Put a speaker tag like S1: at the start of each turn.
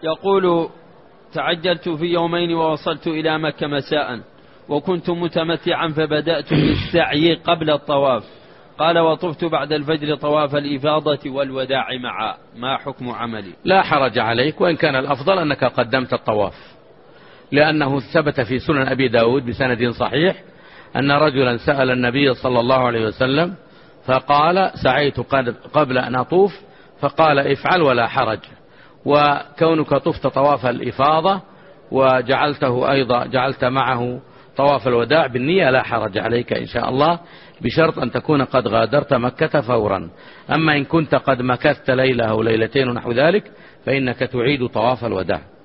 S1: يقول: تعجلت في يومين ووصلت إلى مكة مساء، وكنت متمتعا فبدأت بالسعي قبل الطواف. قال: وطفت بعد الفجر طواف الإفاضة والوداع معا، ما حكم عملي؟
S2: لا حرج عليك، وإن كان الأفضل أنك قدمت الطواف، لأنه ثبت في سنن أبي داود بسند صحيح أن رجلا سأل النبي صلى الله عليه وسلم فقال: سعيت قبل أن أطوف، فقال: افعل ولا حرج. وكونك طفت طواف الإفاضة وجعلته أيضا جعلت معه طواف الوداع بالنية لا حرج عليك إن شاء الله، بشرط أن تكون قد غادرت مكة فورا. أما إن كنت قد مكثت ليلة أو ليلتين ونحو ذلك فإنك تعيد طواف الوداع.